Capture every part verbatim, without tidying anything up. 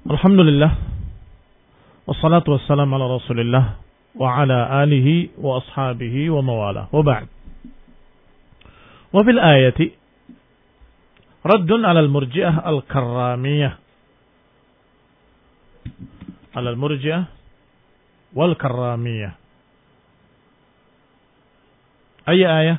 Alhamdulillah, wassalatu wassalamu ala rasulillah wa ala alihi wa ashabihi wa mawala wa ba'd. Wa fil ayati raddun ala al-murji'ah al-karramiyah ala al-murji'ah wal-karramiyah. Ayya ayah?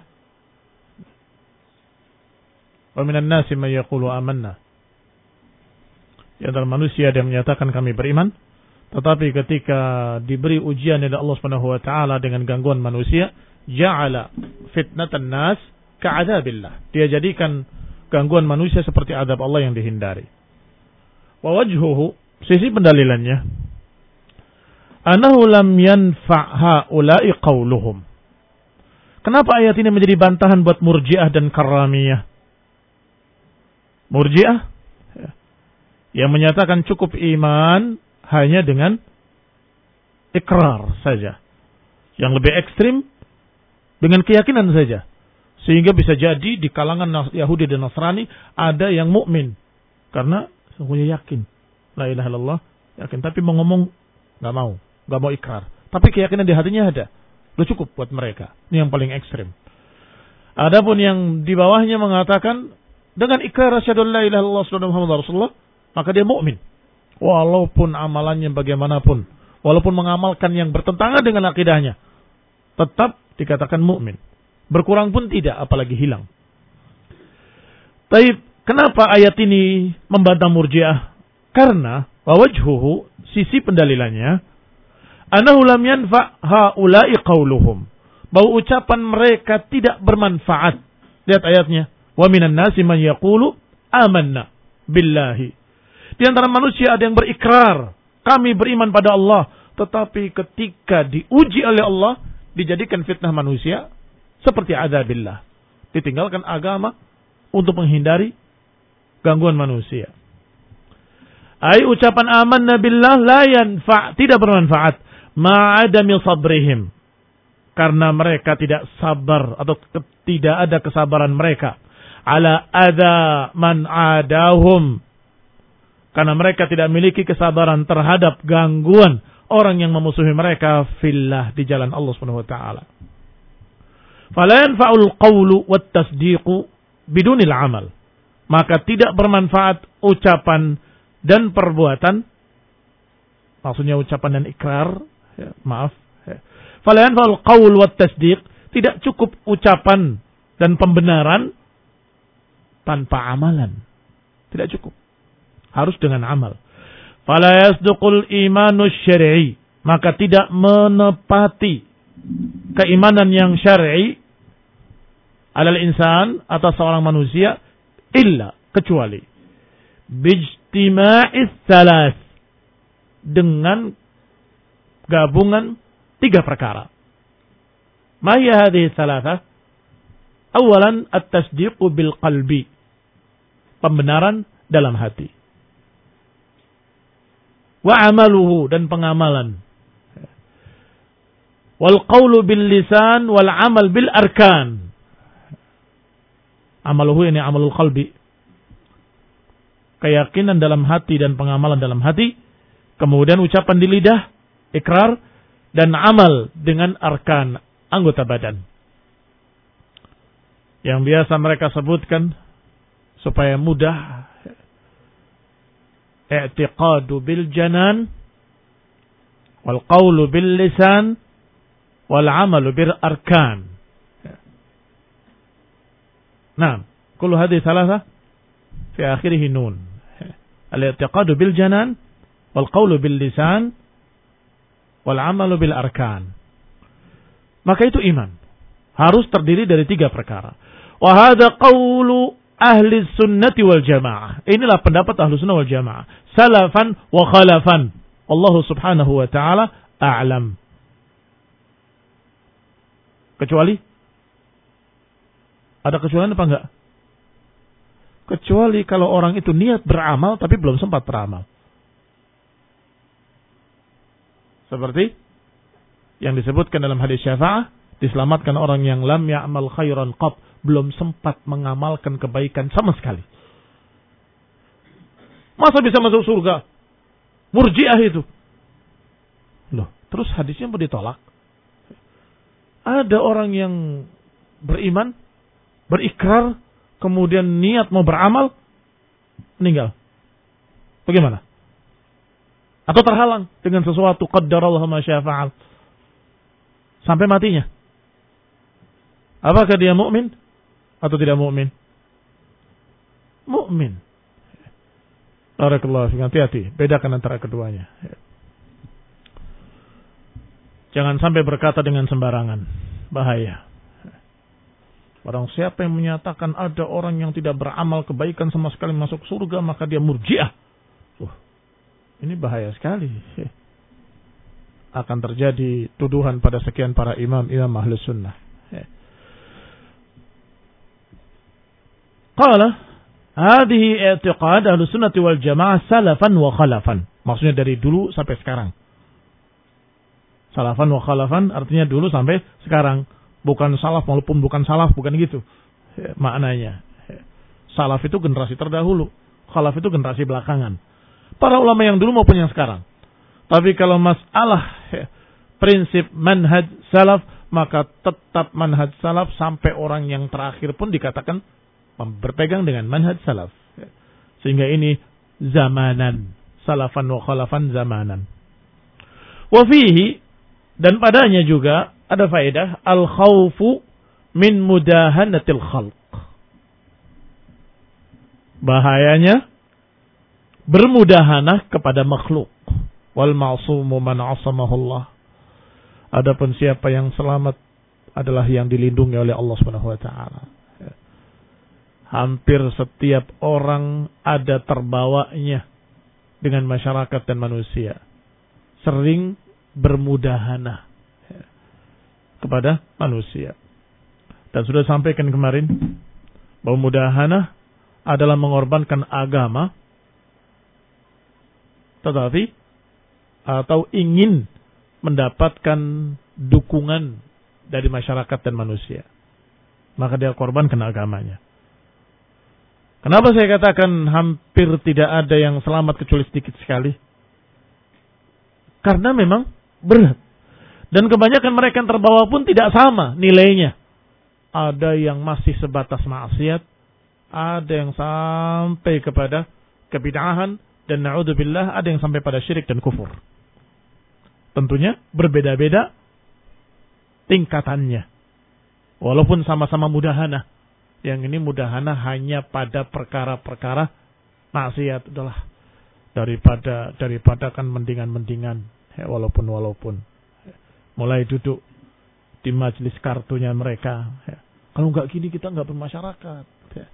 Wa minan nasi man yaqulu amanna. Di antara manusia yang menyatakan kami beriman, tetapi ketika diberi ujian oleh Allah Subhanahu wa taala dengan gangguan manusia, ja'ala fitnatan nas ka'adzabillah. Dia jadikan gangguan manusia seperti azab Allah yang dihindari. Wa wajhuhu, sisi pendalilannya, annahu lam yanfa' haula'i qauluhum. Kenapa ayat ini menjadi bantahan buat Murji'ah dan Karramiyah? Murji'ah yang menyatakan cukup iman hanya dengan ikrar saja. Yang lebih ekstrim dengan keyakinan saja. Sehingga bisa jadi di kalangan Yahudi dan Nasrani ada yang mukmin karena sungguhnya yakin la ilaha illallah, yakin, tapi mau ngomong nggak mau, nggak mau ikrar. Tapi keyakinan di hatinya ada. Udah cukup buat mereka. Ini yang paling ekstrim. Adapun yang di bawahnya mengatakan dengan ikrar asyhadu an la ilaha illallah wa Muhammadar Rasulullah, maka dia mukmin. Walaupun amalannya bagaimanapun, walaupun mengamalkan yang bertentangan dengan akidahnya, tetap dikatakan mukmin. Berkurang pun tidak, apalagi hilang. Taib, kenapa ayat ini membantah Murji'ah? Karena wajhuhu, sisi pendalilannya, annahu lam yanfa' haula'i qauluhum, bahwa ucapan mereka tidak bermanfaat. Lihat ayatnya. Wa minan nasi man yaqulu amanna billahi. Di antara manusia ada yang berikrar, kami beriman pada Allah. Tetapi ketika diuji oleh Allah, dijadikan fitnah manusia seperti adzabillah. Ditinggalkan agama untuk menghindari gangguan manusia. Ai ucapan amanna billah la yanfa', tidak bermanfaat, ma'adami sabrihim, karena mereka tidak sabar atau tidak ada kesabaran mereka ala adza man adahum, karena mereka tidak memiliki kesabaran terhadap gangguan orang yang memusuhi mereka fillah, di jalan Allah Subhanahu wa taala. Fala yanfa'ul qawlu wat tasdiqu bidunil amal. Maka tidak bermanfaat ucapan dan perbuatan, maksudnya ucapan dan ikrar, ya, maaf. Ya. Fala yanfa'ul qawl wat tasdiq, tidak cukup ucapan dan pembenaran tanpa amalan. Tidak cukup. Harus dengan amal. Fala yasduqul imanu syar'i, maka tidak menepati keimanan yang syar'i alal insan, atas seorang manusia, illa, kecuali bijtima'is salas, dengan gabungan tiga perkara. Ma hiya hadhihi salasah? Awalan at-tasdiqu bil qalbi, pembenaran dalam hati. Wa amaluhu, dan pengamalan. Wal qawlu bil lisan wal amal bil arkan. Amaluhu ini amalul qalbi, keyakinan dalam hati dan pengamalan dalam hati. Kemudian ucapan di lidah, ikrar, dan amal dengan arkan, anggota badan. Yang biasa mereka sebutkan supaya mudah, i'tiqadu bil janan wal qawlu bil lisan wal amalu bil arkan. Nah, kullu hadhihi thalatha fi akhirih nun. Al-i'tiqadu bil janan wal qawlu bil lisan wal amalu bil arkan. Maka itu iman harus terdiri dari tiga perkara. Wa hadha qawlu ahli sunnati wal jamaah. Inilah pendapat ahli sunnah wal jamaah. Salafan wa khalafan. Allah subhanahu wa ta'ala a'lam. Kecuali? Ada kecuali apa enggak? Kecuali kalau orang itu niat beramal tapi belum sempat beramal. Seperti yang disebutkan dalam hadis syafa'ah, diselamatkan orang yang lam ya'mal khairan qat, belum sempat mengamalkan kebaikan sama sekali. Masa bisa masuk surga? Murji'ah itu. Loh, terus hadisnya mau ditolak? Ada orang yang beriman, berikrar, kemudian niat mau beramal, meninggal. Bagaimana? Atau terhalang dengan sesuatu, qaddarallahu ma syaa fa'al, sampai matinya. Apakah dia mukmin atau tidak mukmin? Mukmin. Barakallahu fiik. Hati-hati, bedakan antara keduanya. Jangan sampai berkata dengan sembarangan. Bahaya. Barang siapa yang menyatakan ada orang yang tidak beramal kebaikan sama sekali masuk surga, maka dia murji'ah. Uh, ini bahaya sekali. Akan terjadi tuduhan pada sekian para imam-imam Ahlus Sunnah. Qala, hadhihi i'tiqad Ahlus Sunnah wal Jamaah salafan wa khalafan. Maksudnya dari dulu sampai sekarang. Salafan wa khalafan artinya dulu sampai sekarang. Bukan salaf walaupun bukan salaf, bukan gitu maknanya. Salaf itu generasi terdahulu, khalaf itu generasi belakangan. Para ulama yang dulu maupun yang sekarang. Tapi kalau masalah prinsip manhaj salaf, maka tetap manhaj salaf sampai orang yang terakhir pun dikatakan berpegang dengan manhaj salaf. Sehingga ini zamanan, salafan wa khalafan zamanan. Wa fihi, dan padanya juga ada faedah al-khawfu min mudahanatil khalq. Bahayanya bermudahanah kepada makhluk. Wal ma'sumu man 'asamahullah. Adapun siapa yang selamat adalah yang dilindungi oleh Allah Subhanahu wa taala. Hampir setiap orang ada terbawanya dengan masyarakat dan manusia. Sering bermudahanah kepada manusia. Dan sudah sampaikan kemarin bahwa mudahanah adalah mengorbankan agama, tetapi atau ingin mendapatkan dukungan dari masyarakat dan manusia, maka dia korbankan agamanya. Kenapa saya katakan hampir tidak ada yang selamat kecuali sedikit sekali? Karena memang berat. Dan kebanyakan mereka yang terbawa pun tidak sama nilainya. Ada yang masih sebatas maksiat, ada yang sampai kepada kebid'ahan, dan na'udzubillah ada yang sampai pada syirik dan kufur. Tentunya berbeda-beda tingkatannya. Walaupun sama-sama mudahanah. Yang ini mudahanah hanya pada perkara-perkara maksiat. Udahlah, daripada daripada kan mendingan-mendingan, ya, walaupun walaupun mulai duduk di majelis kartunya mereka, ya. Kalau nggak gini kita nggak bermasyarakat, ya.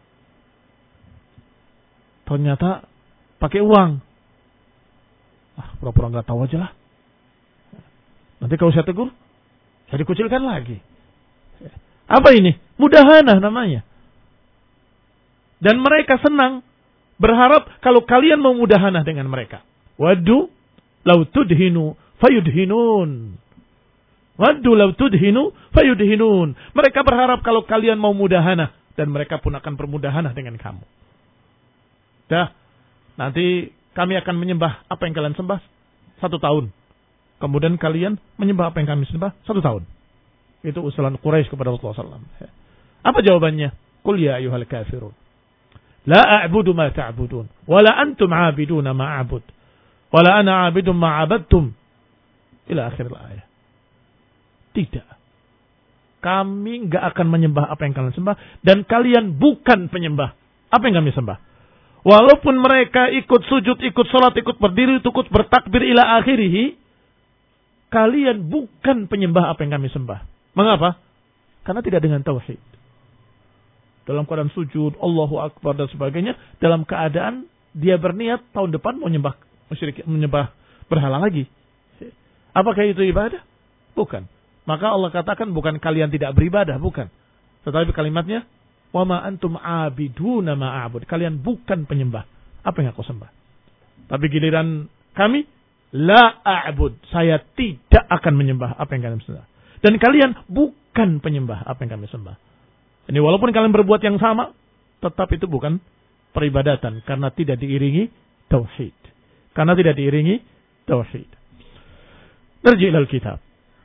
Ternyata pakai uang. Ah, pura-pura nggak tahu aja lah. Nanti kalau saya tegur, saya dikucilkan lagi. Apa ini? Mudahanah namanya. Dan mereka senang, berharap kalau kalian mau mudahanah dengan mereka. Waddu law tudhinu fayudhinun. Waddu law tudhinu fayudhinun. Mereka berharap kalau kalian mau mudahanah, dan mereka pun akan bermudahanah dengan kamu. Dah, nanti kami akan menyembah apa yang kalian sembah satu tahun. Kemudian kalian menyembah apa yang kami sembah satu tahun. Itu usulan Quraisy kepada Rasulullah sallallahu alaihi wasallam. Apa jawabannya? Qul ya ayyuhal kafirun, la a'budu ma ta'budun, wa la antum 'abiduna ma a'bud, wa la ana 'abidun ma 'abadtum. Ila akhir ayat. Tidak. Kami enggak akan menyembah apa yang kalian sembah, dan kalian bukan penyembah apa yang kami sembah. Walaupun mereka ikut sujud, ikut salat, ikut berdiri, ikut bertakbir ila akhirih, kalian bukan penyembah apa yang kami sembah. Mengapa? Karena tidak dengan tauhid. Dalam keadaan sujud, Allahu Akbar dan sebagainya, dalam keadaan dia berniat tahun depan mau menyembah musyrik, menyembah berhala lagi. Apakah itu ibadah? Bukan. Maka Allah katakan bukan kalian tidak beribadah, bukan. Tetapi kalimatnya, wa ma antum abiduna ma a'bud. Kalian bukan penyembah apa yang aku sembah. Tapi giliran kami, la a'bud. Saya tidak akan menyembah apa yang kalian sembah. Dan kalian bukan penyembah apa yang kami sembah. Ini walaupun kalian berbuat yang sama, tetap itu bukan peribadatan. Karena tidak diiringi tauhid. Karena tidak diiringi tauhid. Narji ilal kitab.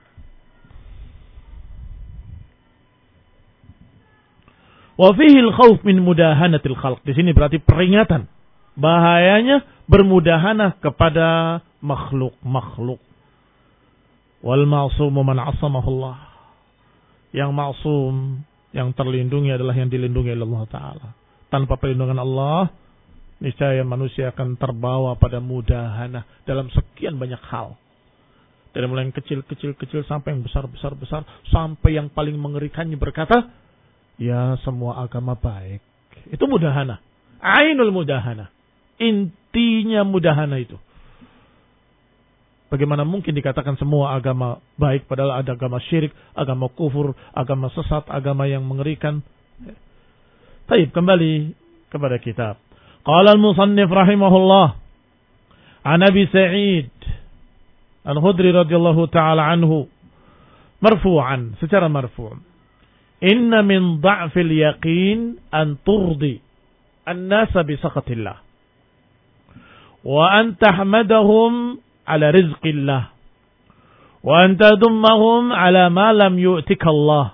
Wa fihi al-khawf min mudahanatil khalq. Di sini berarti peringatan bahayanya bermudahanah kepada makhluk-makhluk. Wal ma'sumu man 'asamahullah. Yang maksum, yang terlindungi adalah yang dilindungi oleh Allah Ta'ala. Tanpa perlindungan Allah, niscaya manusia akan terbawa pada mudahanah dalam sekian banyak hal. Dari mulai yang kecil-kecil-kecil sampai yang besar-besar-besar, sampai yang paling mengerikannya berkata, ya semua agama baik. Itu mudahana. Ainul mudahana. Intinya mudahana itu. Bagaimana mungkin dikatakan semua agama baik, padahal ada agama syirik, agama kufur, agama sesat, agama yang mengerikan. Baik, kembali kepada kitab. Qala al-musannif rahimahullah, an Abi Sa'id Al-Khudri radhiyallahu ta'ala anhu, marfu'an, secara marfu'. Inna min dha'fil yaqin an turdi an-nasa bi saqatillah wa an tahmadahum ala rizqillah wa an tadummahum ala ma lam yu'tika Allah.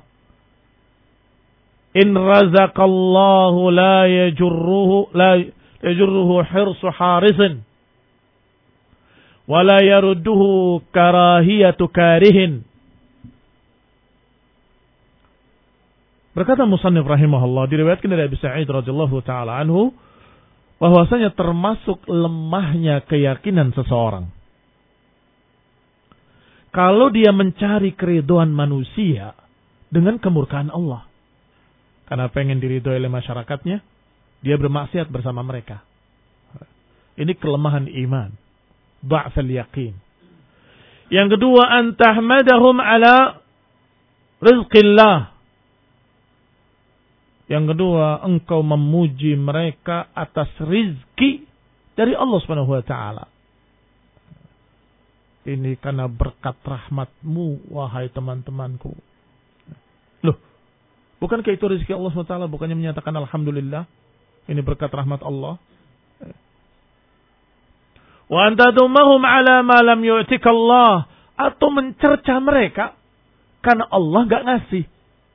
In razaqallahu la yajurruhu la yajurruhu hirsu harisin wa la yarudduhu karahiyatu karihin. Berkata musannif rahimahullah, diriwayatkan dari Abi Sa'id radhiyallahu taala anhu, bahwasanya termasuk lemahnya keyakinan seseorang kalau dia mencari keridhaan manusia dengan kemurkaan Allah. Karena pengen diridhoi oleh masyarakatnya, dia bermaksiat bersama mereka. Ini kelemahan iman. Dha'fal yaqin. Yang kedua, an tahmadahum ala rizqillah. Yang kedua, engkau memuji mereka atas rizki dari Allah Subhanahu wa taala. Ini karena berkat rahmatmu, wahai teman-temanku. Loh, bukankah itu rezeki Allah Subhanahu wa taala? Bukannya menyatakan alhamdulillah, ini berkat rahmat Allah. Wa antadumahum ala ma lam yu'tika Allah, atau mencerca mereka karena Allah enggak ngasih.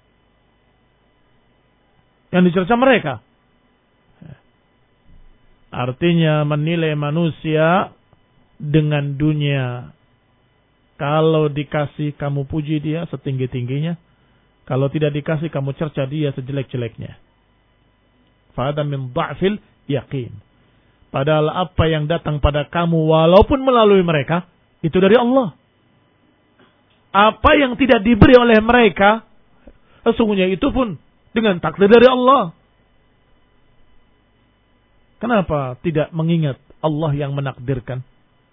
Yang dicerca mereka. Artinya menilai manusia dengan dunia. Kalau dikasih kamu puji dia setinggi-tingginya. Kalau tidak dikasih kamu cerca dia sejelek-jeleknya. Fahada min dha'fil yaqin. Padahal apa yang datang pada kamu walaupun melalui mereka, itu dari Allah. Apa yang tidak diberi oleh mereka, sesungguhnya itu pun dengan takdir dari Allah. Kenapa tidak mengingat Allah yang menakdirkan?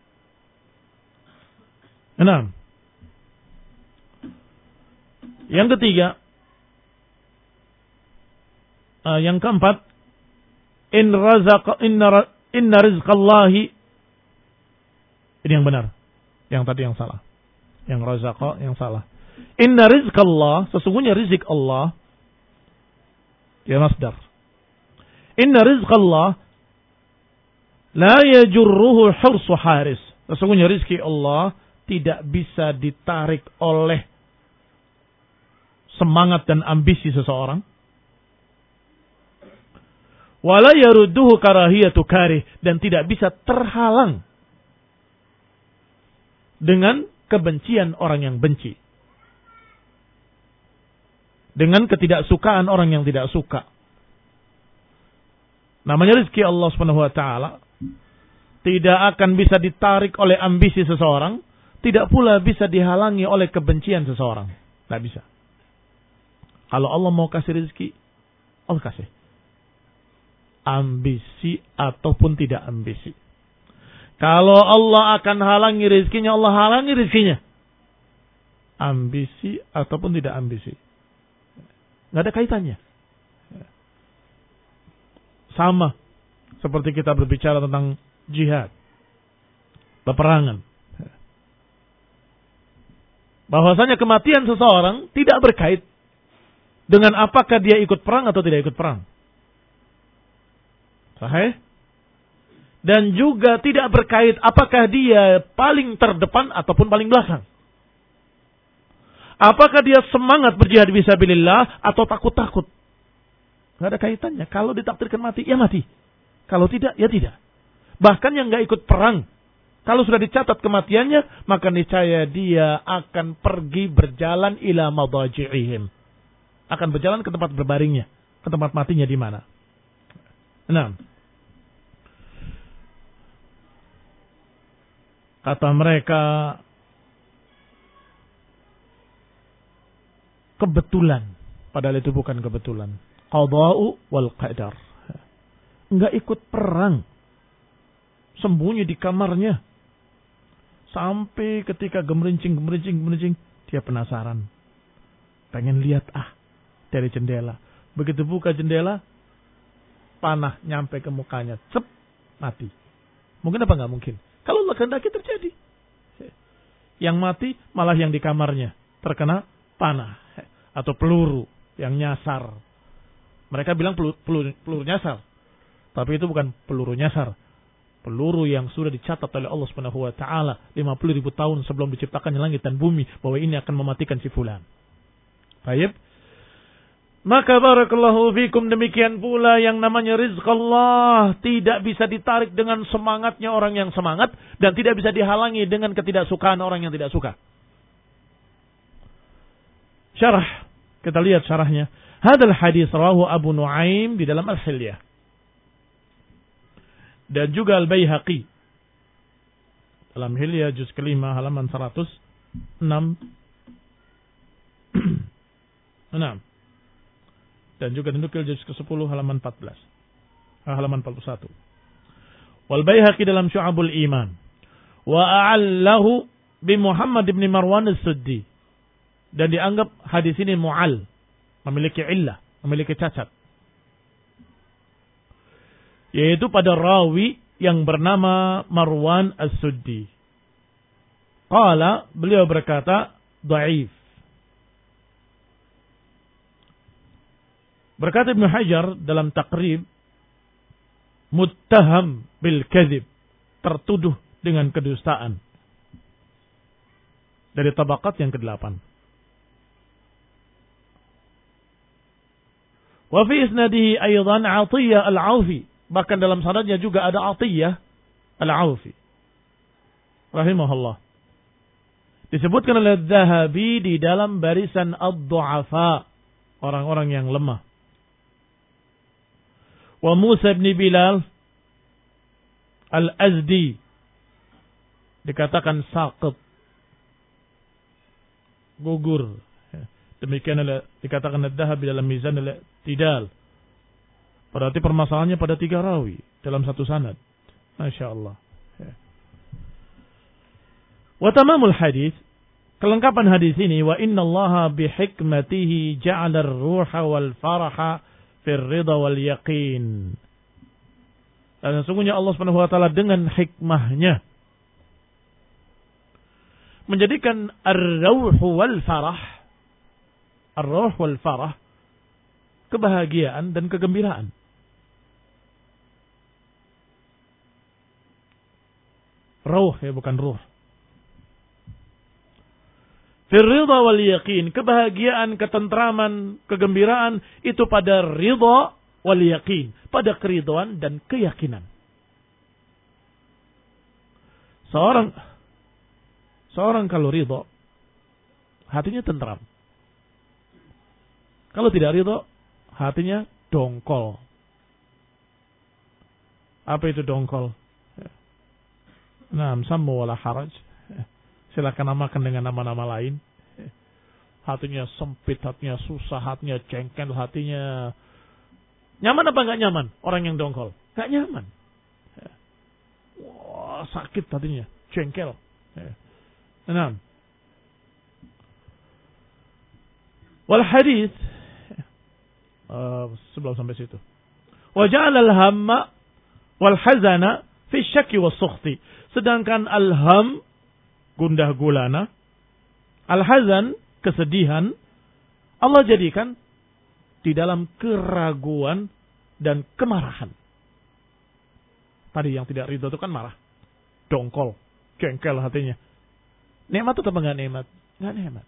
Enam. Yang ketiga, uh, yang keempat, in razaq inna inna rizqallahi. Ini yang benar. Yang tadi yang salah. Yang razaqa yang salah. Inna rizqallah, sesungguhnya rizq Allah, ya masdar. Inna rizqallah la yajurruhu hursu haris. Sesungguhnya rizki Allah tidak bisa ditarik oleh semangat dan ambisi seseorang. Wala yarudduhu karahiyatu karih, dan tidak bisa terhalang dengan kebencian orang yang benci. Dengan ketidaksukaan orang yang tidak suka. Namanya rezeki Allah Subhanahu wa taala tidak akan bisa ditarik oleh ambisi seseorang, tidak pula bisa dihalangi oleh kebencian seseorang. Tidak bisa. Kalau Allah mau kasih rezeki, Allah kasih. Ambisi ataupun tidak ambisi. Kalau Allah akan halangi rezekinya, Allah halangi rezekinya. Ambisi ataupun tidak ambisi. Nggak ada kaitannya. Sama seperti kita berbicara tentang jihad, peperangan. Bahwasanya kematian seseorang tidak berkait dengan apakah dia ikut perang atau tidak ikut perang. Sahih? Dan juga tidak berkait apakah dia paling terdepan ataupun paling belakang. Apakah dia semangat berjihad fisabilillah atau takut-takut. Gak ada kaitannya. Kalau ditakdirkan mati, ya mati. Kalau tidak, ya tidak. Bahkan yang gak ikut perang, kalau sudah dicatat kematiannya, maka niscaya dia akan pergi berjalan ila madaji'ihim. Akan berjalan ke tempat berbaringnya. Ke tempat matinya di mana. Nah. Kata mereka, kebetulan. Padahal itu bukan kebetulan. Qada'u wal qadar. Enggak ikut perang. Sembunyi di kamarnya. Sampai ketika gemerincing, gemerincing, gemerincing. Dia penasaran. Pengen lihat ah. Dari jendela. Begitu buka jendela. Panah nyampe ke mukanya. Cep. Mati. Mungkin apa enggak mungkin? Kalau Allah kehendaki terjadi. Yang mati malah yang di kamarnya. Terkena panah. Atau peluru yang nyasar. Mereka bilang peluru, peluru, peluru nyasar. Tapi itu bukan peluru nyasar. Peluru yang sudah dicatat oleh Allah Subhanahu wa taala lima puluh ribu tahun sebelum diciptakannya langit dan bumi bahwa ini akan mematikan si fulan. Baik. Maka barakallahu fikum, demikian pula yang namanya rizq Allah tidak bisa ditarik dengan semangatnya orang yang semangat dan tidak bisa dihalangi dengan ketidaksukaan orang yang tidak suka. Syarah, kita lihat syarahnya. Hadal hadis rawahu Abu Nuaim di dalam Al-Hilyah. Dan juga Al-Baihaqi dalam Hilyah juz kelima halaman seratus enam. enam. Dan juga dinukil juz ke sepuluh halaman empat belas. Halaman empat puluh satu. Wal Baihaqi dalam Syu'abul Iman. Wa a'allahu bi Muhammad ibn Marwan as-Suddi. Dan dianggap hadis ini mu'al. Memiliki illah. Memiliki cacat. Yaitu pada rawi yang bernama Marwan as-Suddi. Qala, beliau berkata, dhaif. Berkata Ibnu Hajar dalam Taqrib, muttaham bil kadhib, tertuduh dengan kedustaan. Dari tabaqat yang kedelapan. Wa fi isnadihi aidan Atiyah al-Aufi, bahkan dalam sanadnya juga ada Atiyah al-Aufi rahimahullah. Disebutkan oleh Dzahabi di dalam barisan ad-du'afa, orang-orang yang lemah. Wa Musa bin Bilal al-Azdi dikatakan saqit, gugur. Demikian dikatakan Ad-Dhahabi dalam Mizan al-I'tidal. Berarti permasalahannya pada tiga rawi dalam satu sanad. Masya Allah. Wa tamamul hadis, kelengkapan hadis ini, wa inna allaha bihikmatihi ja'ala ar-ruha wal faraha fir ridha wal yaqin. Dan sesungguhnya Allah Subhanahu wa taala dengan hikmahnya menjadikan ar-ruh wal farah, ar-ruh wal farah, kebahagiaan dan kegembiraan. Ruh ya, bukan ruh. Fir ridha wal yaqin, kebahagiaan, ketentraman, kegembiraan itu pada ridha wal yaqin, pada keridhaan dan keyakinan. Seorang seorang kalau ridha, hatinya tentram. Kalau tidak ridha, hatinya dongkol. Apa itu dongkol? Nah, sammu wala haraj. Silakan namakan dengan nama-nama lain. Hatinya sempit, hatinya susah, hatinya cengkel, hatinya nyaman apa enggak nyaman? Orang yang dongkol enggak nyaman. Wah, sakit hatinya, cengkel. Nah, wal hadis uh, sebelum sampai situ. Wa ja'ala al-hamma wal hazana fi syakki was sukhti. Sedangkan al-ham, gundah gulana, al-hazan, kesedihan, Allah jadikan di dalam keraguan dan kemarahan. Tadi yang tidak ridho itu kan marah. Dongkol. Jengkel hatinya. Nikmat itu apa enggak nikmat? Enggak nikmat.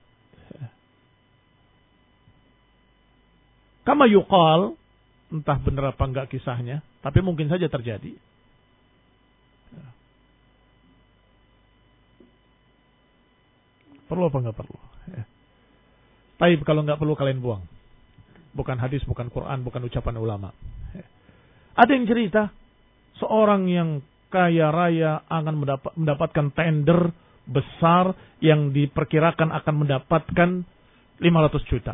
Kama yuqal, entah benar apa enggak kisahnya, tapi mungkin saja terjadi. Perlu apa enggak perlu? Tapi kalau enggak perlu kalian buang. Bukan hadis, bukan Quran, bukan ucapan ulama. Ada yang cerita, seorang yang kaya raya akan mendapat, mendapatkan tender besar yang diperkirakan akan mendapatkan lima ratus juta.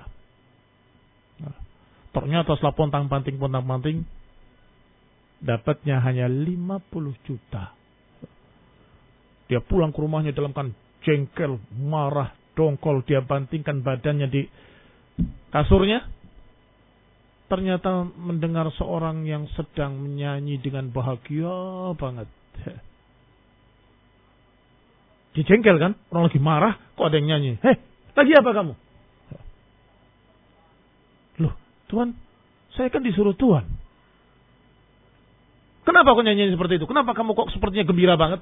Ternyata setelah pontang-panting, pontang-panting, dapatnya hanya lima puluh juta. Dia pulang ke rumahnya dalam kan jengkel, marah, dongkol. Dia bantingkan badannya di kasurnya. Ternyata mendengar seorang yang sedang menyanyi dengan bahagia banget. Dia jengkel kan? Orang lagi marah, kok ada yang nyanyi. Hei, lagi apa kamu? Loh, Tuhan, saya kan disuruh Tuhan. Kenapa kau nyanyi seperti itu? Kenapa kamu kok sepertinya gembira banget?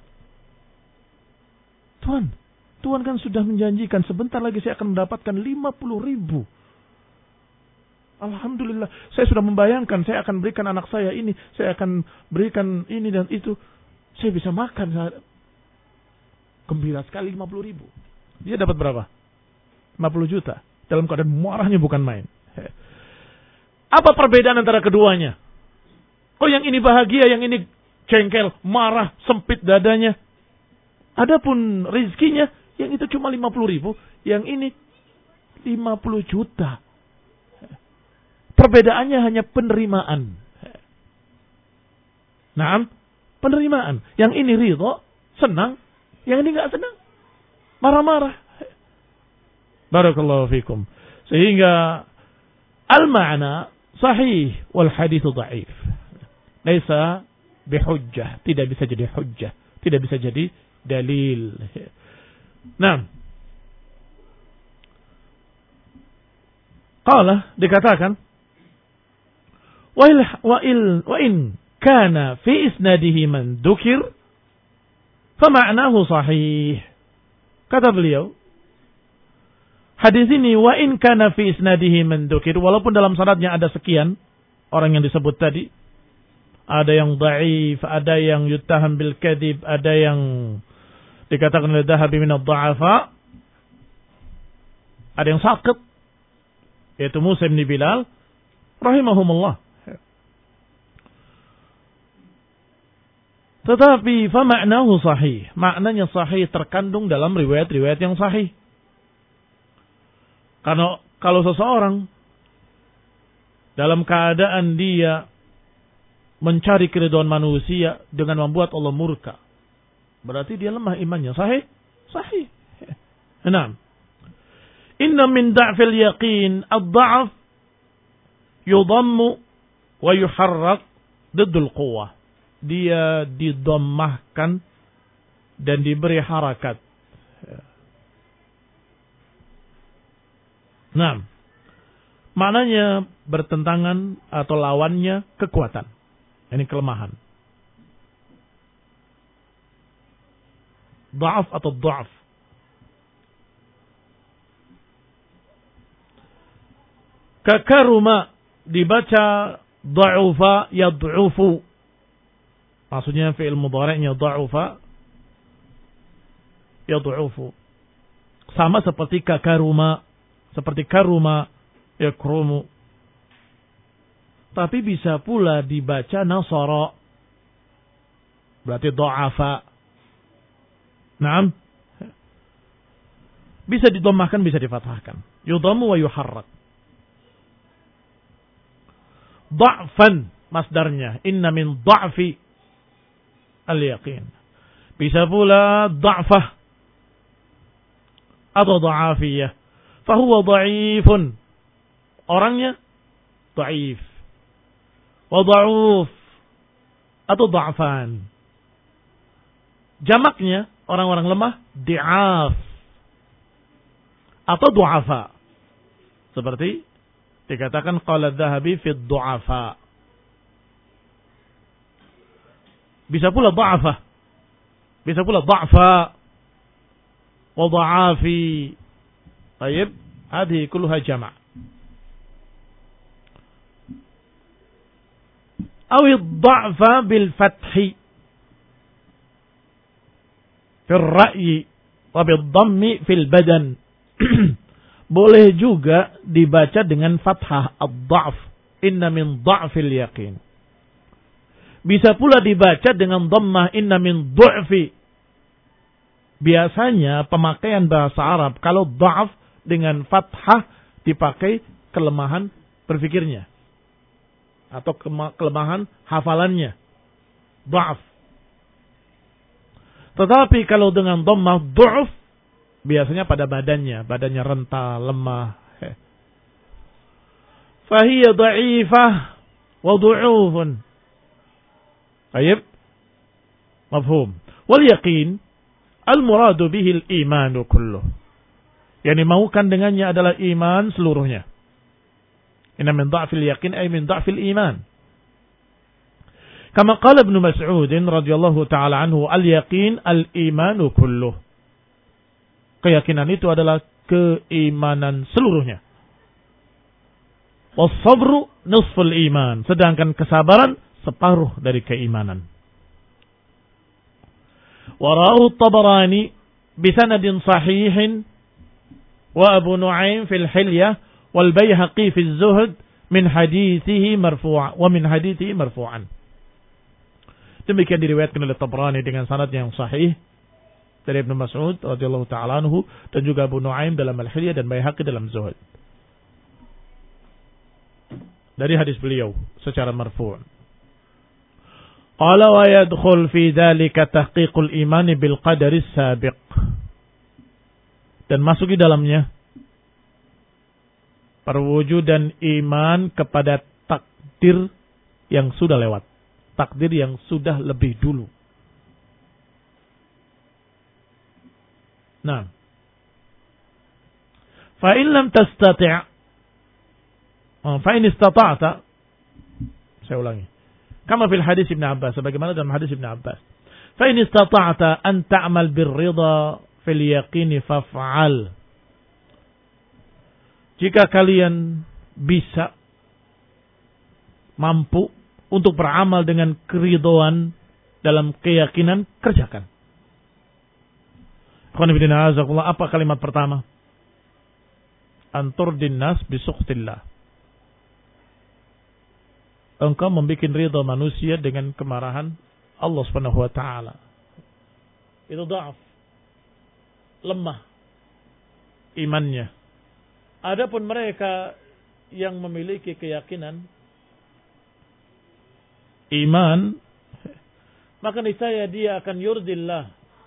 Tuhan, Tuhan kan sudah menjanjikan sebentar lagi saya akan mendapatkan lima puluh ribu. Alhamdulillah, saya sudah membayangkan saya akan berikan anak saya ini, saya akan berikan ini dan itu. Saya bisa makan. Saya gembira sekali lima puluh ribu. Dia dapat berapa? lima puluh juta. Dalam keadaan marahnya bukan main. Apa perbedaan antara keduanya? Oh, yang ini bahagia, yang ini jengkel, marah, sempit dadanya. Adapun rizkinya, yang itu cuma lima puluh ribu, yang ini lima puluh juta. Perbedaannya hanya penerimaan. Nah, penerimaan. Yang ini ridho, senang. Yang ini enggak senang. Marah-marah. Barakallahu fikum. Sehingga al-ma'na sahih wal hadithu dha'if. Laisa bihujjah. Tidak bisa jadi hujjah. Tidak bisa jadi dalil. Nah. Qala, dikatakan, wa il wa il wa in kana fi isnadihi man dzukir fa ma'nahu sahih. Kata beliau, hadis ini wa in kana fi isnadihi man dzukir, walaupun dalam sanadnya ada sekian orang yang disebut tadi, ada yang dhaif, ada yang yuttaham bil kadzib, ada yang dikatakan oleh Dhahabi min ad-dha'afa, ada yang sakit, yaitu Musa bin Bilal rahimahumullah. Tetapi fa ma'nahu sahih, maknanya sahih, terkandung dalam riwayat-riwayat yang sahih. Karena kalau seseorang dalam keadaan dia mencari keridhaan manusia dengan membuat Allah murka, berarti dia lemah imannya. Sahih? Sahih. Enam. Inna min da'fil yaqin ad-da'af yudammu wa yuharrak diddul quwwah. Dia didammahkan dan diberi harakat. Nah, maknanya bertentangan atau lawannya kekuatan. Ini kelemahan. Dha'af atau dha'af. Kakaruma dibaca dha'ufa yad'ufu. Maksudnya fi'il mudhari'nya dha'ufa yad'ufu. Sama seperti kakaruma, seperti karuma yakrumu. Tapi bisa pula dibaca nasara. Berarti dha'afa. Naam. Bisa didomahkan, bisa difathahkan. Yudhamu wa yuharrak. Dha'fan masdarnya. Inna min dha'fi al-yaqin. Bisa pula dha'fah atau dha'afiyah. Fahuwa dha'ifun. Orangnya dha'if. Wa dha'uf atau dha'fan. Jamaknya orang-orang lemah di'af atau du'afa. Seperti dikatakan qala Dhahabi fi du'afa. Bisa pula dha'fa. Bisa pula dha'fa. Wa dha'afi. Baik. Hadhihi kulluha jama'. Awi dha'fa bil fathi. Fil ra'yi. Wa bil dhammi fil badan. Boleh juga dibaca dengan fathah ad-dha'f. Inna min dha'fil yaqin. Bisa pula dibaca dengan dhammah inna min du'fi. Biasanya pemakaian bahasa Arab kalau dha'f dengan fathah dipakai kelemahan berfikirnya atau kelemahan hafalannya. Dha'f. Tetapi kalau dengan dhammah du'f biasanya pada badannya, badannya renta, lemah. Fahiya dha'ifah wa du'ufun. Baik. Mafhum. Wal yaqin al-muradu bihi al-iman kulluh. Yang dimaukan dengannya adalah iman seluruhnya. Inna min dha'fil yaqin ay min dha'fil iman. Kama qala Ibnu Mas'ud radhiyallahu taala anhu, al-yaqin al-iman kulluh. Keyakinan itu adalah keimanan seluruhnya. Was-sabru nisful iman, sedangkan kesabaran separuh dari keimanan. Warahu Tabarani bisanadin sahihin wa Abu Nu'aim fil Hilyah wal Baihaqi fil Zuhd min hadithihi marfu'an wa min hadithihi marfu'an. Demikian diriwayatkan oleh Tabarani dengan sanad yang sahih dari Ibnu Mas'ud radhiyallahu ta'ala anhu dan juga Abu Nu'aim dalam Al-Hilyah dan Baihaqi dalam Zuhd. Dari hadis beliau secara marfu'. Qala wa yadkhul fi dhalika tahqiqul iman bil qadari sabiq. Dan masuk di dalamnya perwujudan iman kepada takdir yang sudah lewat, takdir yang sudah lebih dulu. Nah, fa in lam tastati' fa in istata'ta, saya ulangi. Kama fil hadis Ibn Abbas, sebagaimana dalam hadis Ibn Abbas. Fa in istata'ta an ta'mal birridha fil yaqini faf'al. Jika kalian bisa mampu untuk beramal dengan keridhaan dalam keyakinan, kerjakan. Apa kalimat pertama? Anturdin nas bisukhtillah. Engkau membuat ridha manusia dengan kemarahan Allah Subhanahu wa taala. Itu dhaaf. Lemah imannya. Adapun mereka yang memiliki keyakinan iman, maka niscaya dia akan yurdillah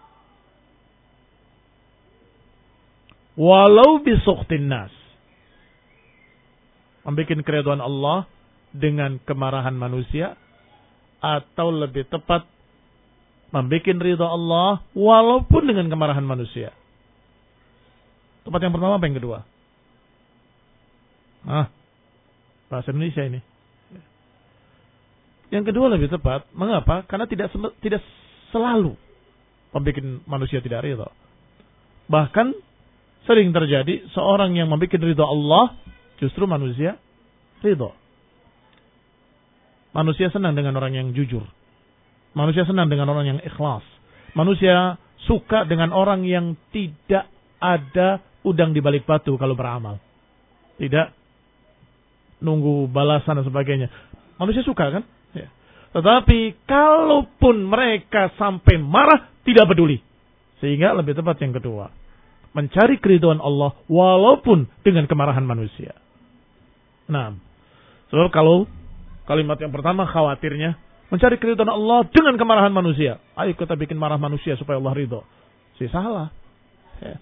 walau bisukhtin nas. Membuat keridhaan Allah dengan kemarahan manusia, atau lebih tepat membuat ridha Allah walaupun dengan kemarahan manusia. Tempat yang pertama apa yang kedua? Ah, bahasa Indonesia ini. Yang kedua lebih tepat. Mengapa? Karena tidak tidak selalu membuat manusia tidak ridha. Bahkan sering terjadi seorang yang membuat ridha Allah justru manusia ridha. Manusia senang dengan orang yang jujur. Manusia senang dengan orang yang ikhlas. Manusia suka dengan orang yang tidak ada udang di balik batu kalau beramal. Tidak nunggu balasan dan sebagainya. Manusia suka kan? Ya. Tetapi kalaupun mereka sampai marah, tidak peduli. Sehingga lebih tepat yang kedua. Mencari keridhaan Allah walaupun dengan kemarahan manusia. Nah, sebab kalau kalimat yang pertama khawatirnya mencari keridhaan Allah dengan kemarahan manusia. Ayo kita bikin marah manusia supaya Allah ridho. Si salah. Ya.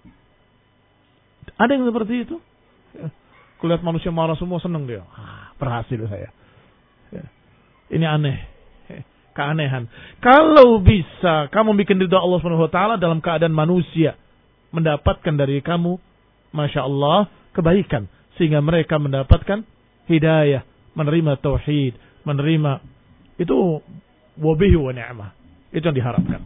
Ada yang seperti itu. Ya. Kulihat manusia marah semua senang dia. Ah, berhasil saya. Ya. Ini aneh. Ya. Keanehan. Kalau bisa kamu bikin ridha Allah Subhanahu wa taala dalam keadaan manusia mendapatkan dari kamu, masya Allah, kebaikan sehingga mereka mendapatkan hidayah, menerima tauhid, menerima itu wa bihi wa ni'mah. Itu yang diharapkan.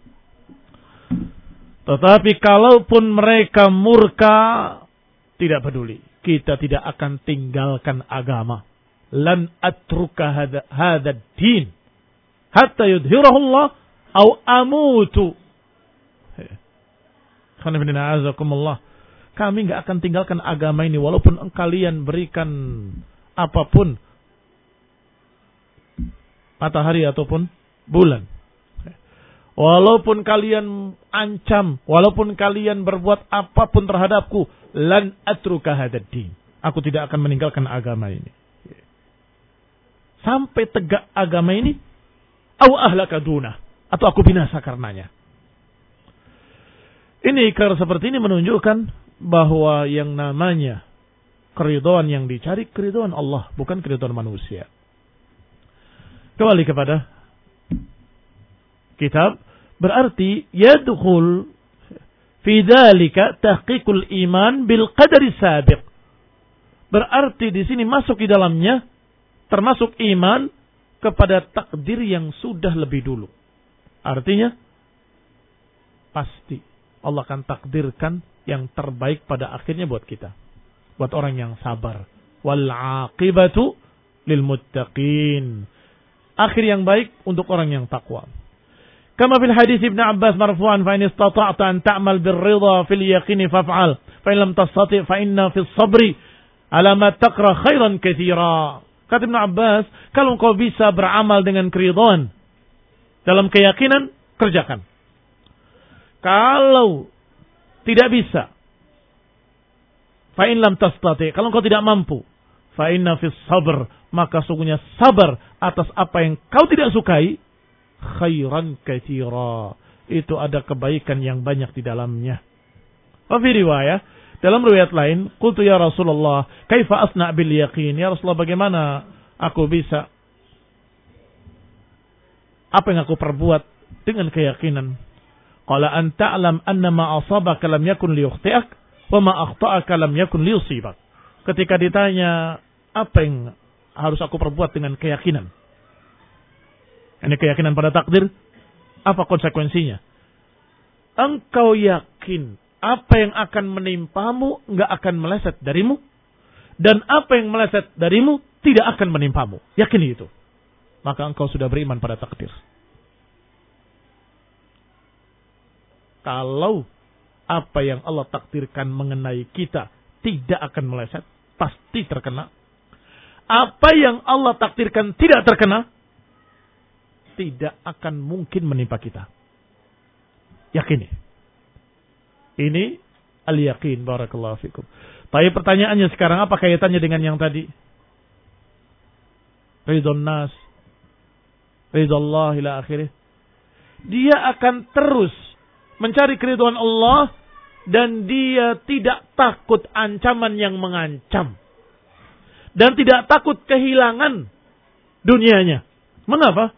Tetapi kalaupun mereka murka, tidak peduli. Kita tidak akan tinggalkan agama. Lan atruka hadha, hadha din hatta yudhirahu Allah au amutu. Kami nggak akan tinggalkan agama ini walaupun kalian berikan apapun, matahari ataupun bulan. Walaupun kalian ancam, walaupun kalian berbuat apapun terhadapku, lan atruka hadzal din. Aku tidak akan meninggalkan agama ini. Sampai tegak agama ini, au ahlaka dunah, atau aku binasa karenanya. Ini ikrar seperti ini menunjukkan bahwa yang namanya keridhaan yang dicari, keridhaan Allah, bukan keridhaan manusia. Kembali kepada kitab, berarti yadkhul fi dzalika tahqiqul iman bil qadari sabiq. Berarti di sini masuk di dalamnya termasuk iman kepada takdir yang sudah lebih dulu. Artinya pasti Allah akan takdirkan yang terbaik pada akhirnya buat kita, buat orang yang sabar. Wal aqibatu lil muttaqin. Akhir yang baik untuk orang yang takwa. Kama fil hadis Ibnu Abbas marfu'an, fa in istata'ta an ta'mal bir ridha fil yaqin faf'al, fa in lam tastati' fa inna fis sabri ala ma taqra khairan katsira. Kata Ibnu Abbas, kalau engkau bisa beramal dengan keridhaan dalam keyakinan, kerjakan. Kalau tidak bisa, fa in lam tastati', kalau engkau tidak mampu, fa inna fis sabr, maka sungguhnya sabar atas apa yang kau tidak sukai, khairan katsira, itu ada kebaikan yang banyak di dalamnya. Wa fi riwayah, dalam riwayat lain, qultu ya Rasulullah, kaifa asna' bil yaqin? Ya Rasulullah, bagaimana aku bisa, apa yang aku perbuat dengan keyakinan? Qala an ta'lam anna ma asabaka lam yakun liyukhti'ak wa ma akhta'aka lam yakun liyusibak. Ketika ditanya apa yang harus aku perbuat dengan keyakinan, ini keyakinan pada takdir, apa konsekuensinya? Engkau yakin apa yang akan menimpamu enggak akan meleset darimu, dan apa yang meleset darimu tidak akan menimpamu. Yakini itu. Maka engkau sudah beriman pada takdir. Kalau apa yang Allah takdirkan mengenai kita tidak akan meleset, pasti terkena. Apa yang Allah takdirkan tidak terkena, tidak akan mungkin menimpa kita. Yakini. Ini al-yaqin, barakallahu fikum. Tapi pertanyaannya sekarang, apa kaitannya dengan yang tadi? Ridhon nas, ridhallah ila akhirih. Dia akan terus mencari keridhaan Allah dan dia tidak takut ancaman yang mengancam. Dan tidak takut kehilangan dunianya. Mengapa?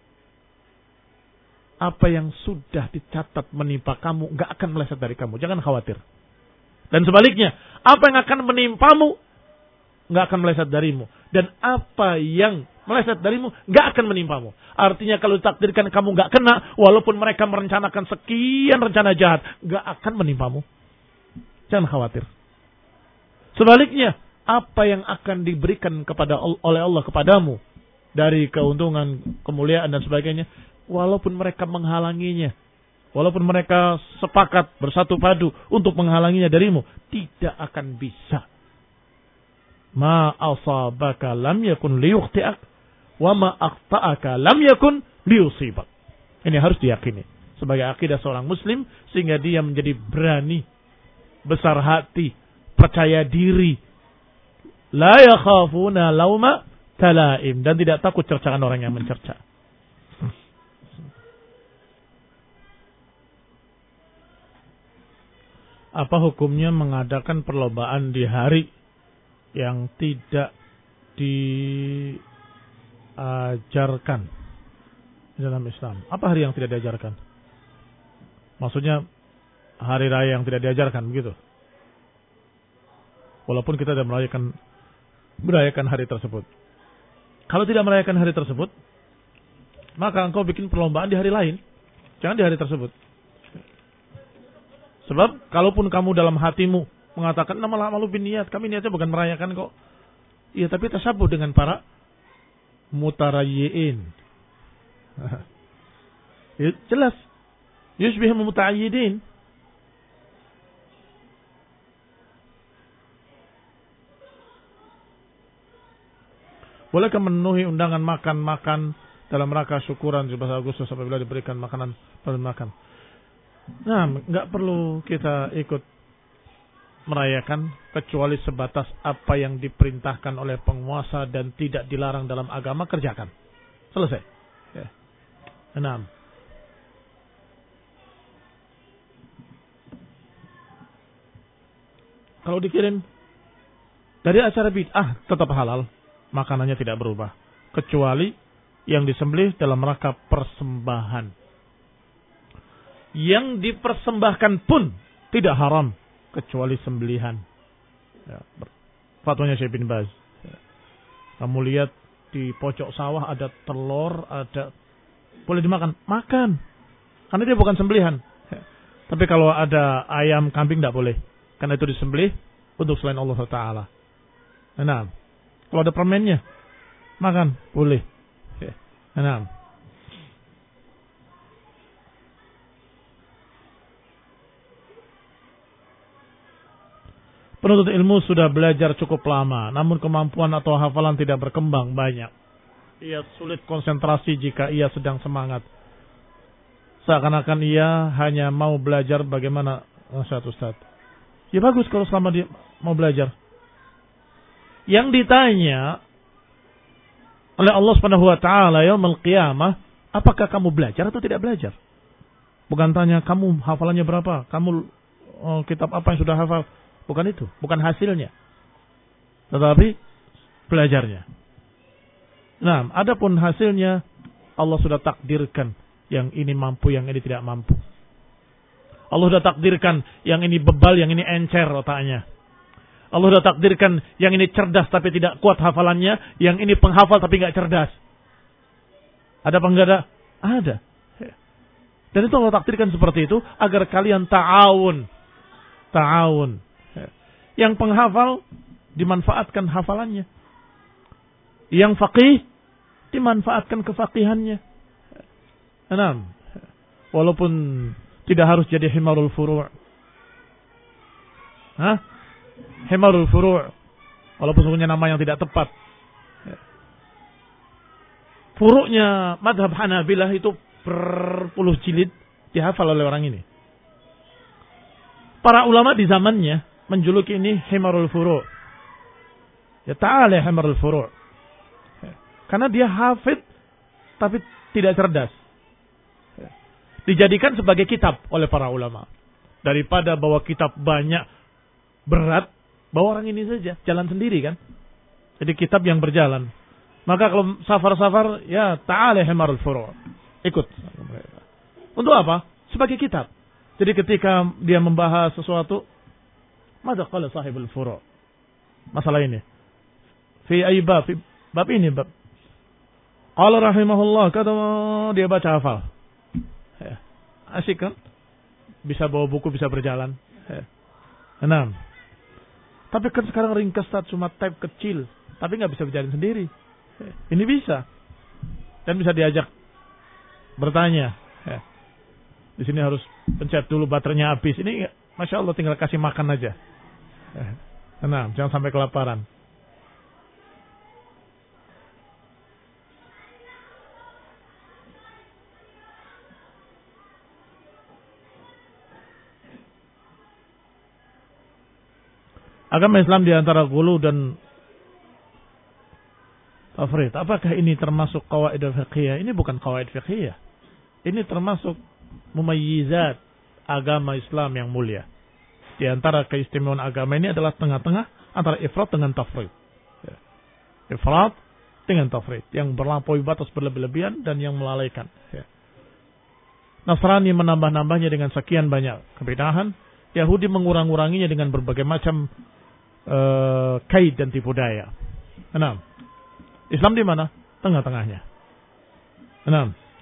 Apa yang sudah dicatat menimpa kamu gak akan meleset dari kamu. Jangan khawatir. Dan sebaliknya, apa yang akan menimpamu gak akan meleset darimu. Dan apa yang meleset darimu gak akan menimpamu. Artinya kalau ditakdirkan kamu gak kena, walaupun mereka merencanakan sekian rencana jahat, gak akan menimpamu. Jangan khawatir. Sebaliknya, apa yang akan diberikan kepada oleh Allah kepadamu dari keuntungan, kemuliaan dan sebagainya, walaupun mereka menghalanginya, walaupun mereka sepakat bersatu padu untuk menghalanginya darimu, tidak akan bisa. Ma asabaka lam yakun liyukhti'ak wa ma akhta'aka lam yakun liyusibak. Ini harus diyakini sebagai akidah seorang muslim, sehingga dia menjadi berani, besar hati, percaya diri, la yakhafuna lauma talaim, dan tidak takut cercaan orang yang mencerca. Apa hukumnya mengadakan perlombaan di hari yang tidak diajarkan dalam Islam? Apa hari yang tidak diajarkan? Maksudnya hari raya yang tidak diajarkan, begitu? Walaupun kita tidak merayakan merayakan hari tersebut. Kalau tidak merayakan hari tersebut, maka engkau bikin perlombaan di hari lain. Jangan di hari tersebut. Sebab kalaupun kamu dalam hatimu mengatakan nama amalu bin niat, kami niatnya bukan merayakan kok. Iya, tapi tasabuh dengan para mutarayyiin. Ya, jelas. Yusbih muta'ayyidin. Bolehkah memenuhi undangan makan-makan dalam rangka syukuran tujuh belas Agustus apabila diberikan makanan pada makan? Nah, nggak perlu kita ikut merayakan kecuali sebatas apa yang diperintahkan oleh penguasa dan tidak dilarang dalam agama, kerjakan. Selesai. Ya. Enam. Kalau dikirim dari acara bid'ah tetap halal. Makanannya tidak berubah. Kecuali yang disembelih dalam rangka persembahan. Yang dipersembahkan pun tidak haram. Kecuali sembelihan. Ya, fatwanya Syekh bin Baz. Ya. Kamu lihat di pojok sawah ada telur, ada... Boleh dimakan? Makan. Karena dia bukan sembelihan. Ya. Tapi kalau ada ayam, kambing tidak boleh. Karena itu disembelih untuk selain Allah Taala. Nah, kalau ada permennya, makan, boleh. Nah. Penuntut ilmu sudah belajar cukup lama, namun kemampuan atau hafalan tidak berkembang banyak. Ia sulit konsentrasi jika ia sedang semangat. Seakan-akan ia hanya mau belajar bagaimana Ustaz Ustaz. Ya bagus kalau selama dia mau belajar. Yang ditanya oleh Allah Subhanahu wa taala yaumul qiyamah, apakah kamu belajar atau tidak belajar? Bukan tanya kamu hafalannya berapa, kamu oh, kitab apa yang sudah hafal. Bukan itu, bukan hasilnya. Tetapi belajarnya. Nah, adapun hasilnya Allah sudah takdirkan yang ini mampu, yang ini tidak mampu. Allah sudah takdirkan yang ini bebal, yang ini encer otaknya. Allah sudah takdirkan yang ini cerdas tapi tidak kuat hafalannya, yang ini penghafal tapi nggak cerdas. Ada apa enggak ada? Ada. Dan itu Allah takdirkan seperti itu agar kalian ta'awun. Ta'awun. Yang penghafal dimanfaatkan hafalannya. Yang faqih dimanfaatkan kefaqihannya. Enam. Walaupun tidak harus jadi himarul furu'. Hah? Himarul furu'. Walaupun sebenarnya nama yang tidak tepat. Furu'nya madhab Hanabilah itu berpuluh jilid dihafal oleh orang ini. Para ulama di zamannya menjuluki ini himarul furu'. Ya ta'ala himarul furu'. Karena dia hafid tapi tidak cerdas. Dijadikan sebagai kitab oleh para ulama. Daripada bawa kitab banyak berat, bawa orang ini saja, jalan sendiri kan. Jadi kitab yang berjalan. Maka kalau safar-safar, ya ta'ala himarul furu'. Ikut. Untuk apa? Sebagai kitab. Jadi ketika dia membahas sesuatu, mada qala sahibul furu'. Masalah ini. Fi ay bab, fi bab ini bab. Qala rahimahullah, kata dia baca hafal. Ya. Asik kan? Bisa bawa buku, bisa berjalan. Ya. Enam. Tapi kan sekarang ringkas cuma type kecil, tapi nggak bisa berjalan sendiri. Ya. Ini bisa. Dan bisa diajak bertanya. Ya. Di sini harus pencet dulu baterainya habis. Ini Masya Allah tinggal kasih makan aja. Ya. Enam. Jangan sampai kelaparan. Agama Islam di antara ghulu dan tafrid. Apakah ini termasuk qawaid fiqhiyah? Ini bukan qawaid fiqhiyah. Ini termasuk mumayyizat agama Islam yang mulia. Di antara keistimewaan agama ini adalah tengah-tengah antara ifrat dengan tafrid. Ya. Ifrat dengan tafrid. Yang berlampaui batas berlebih-lebihan dan yang melalaikan. Ya. Nasrani menambah-nambahnya dengan sekian banyak kebidahan. Yahudi mengurang-uranginya dengan berbagai macam Uh, kaid dan tipu daya. Enam. Islam di mana? Tengah-tengahnya. Enam.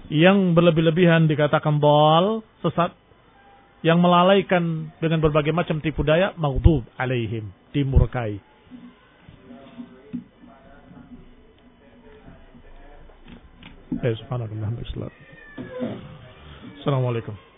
Yang berlebih-lebihan dikatakan dal, sesat. Yang melalaikan dengan berbagai macam tipu daya, maghdub alaihim, dimurkai. Assalamualaikum.